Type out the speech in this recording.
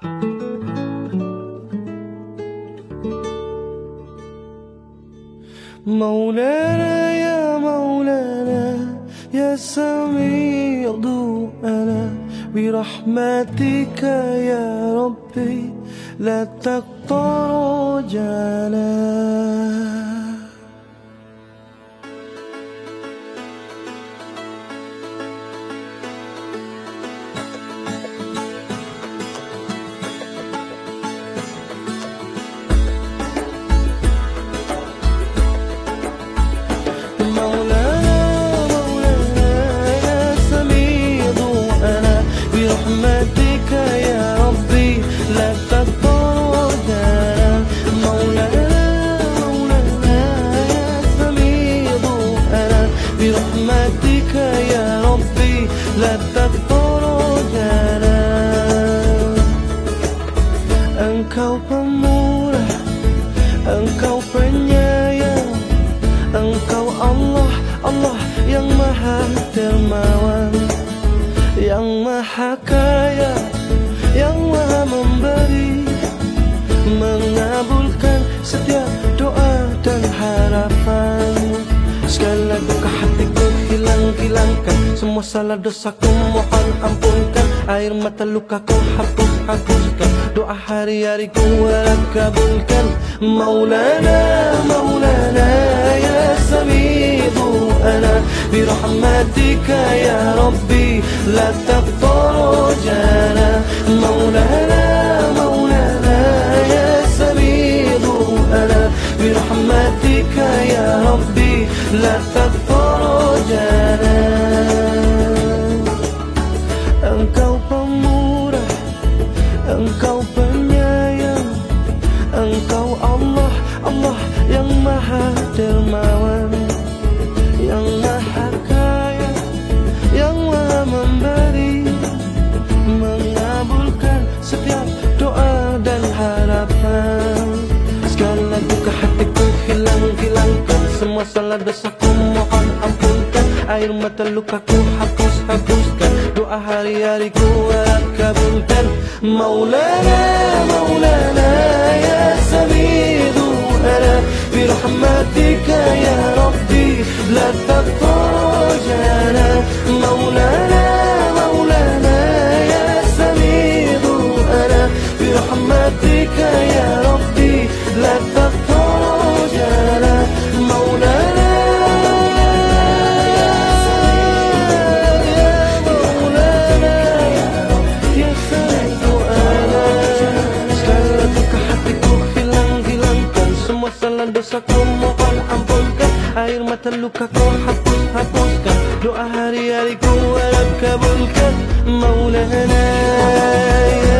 مولانا يا مولانا يا سميع دعانا برحمتك يا ربي لا تقطع رجانا. برحمتك يا ربي لا تقطع رجانا. مولانا مولانا يا سميع دعانا برحمتك يا ربي لا تقطع رجانا. Engkau pemurah, Engkau penyayang, Engkau Allah, Allah yang maha dermawan, yang maha kaya, yang maha memberi, mengabulkan setiap doa dan harapan. Segala duka hatiku hilangkan, semua salah dosaku mohon ampunkan, air mata lukaku hapuskan, doa hari-hari ku kabulkan. Maulana Maulana ya sami'u du'ana birahmatika ya Rabbi la taqtar rajana. Maulana Maulana ya sami'u du'ana birahmatika ya Rabbi la taqtar rajana. Engkau pemurah, Engkau penyayang, Engkau Allah, Allah yang maha dermawan, yang maha kaya, yang maha memberi, mengabulkan setiap doa dan harapan. Segala duka hatiku hilangkan, semua salah dosaku mohon ampunkan, air mata lukaku hapuskan, doa hari-hari ku kabulkan. Maulana Maulana ya sami'u du'ana birahmatika ya Rabbi la taqtar rajana. Maulana Maulana ya sami'u du'ana birahmatika ya Rabbi la taqtar rajana. Maulana dosaku mohon ampunkan, air mata lukaku hapuskan, doa hari-hari ku harap kabulkan. Maulana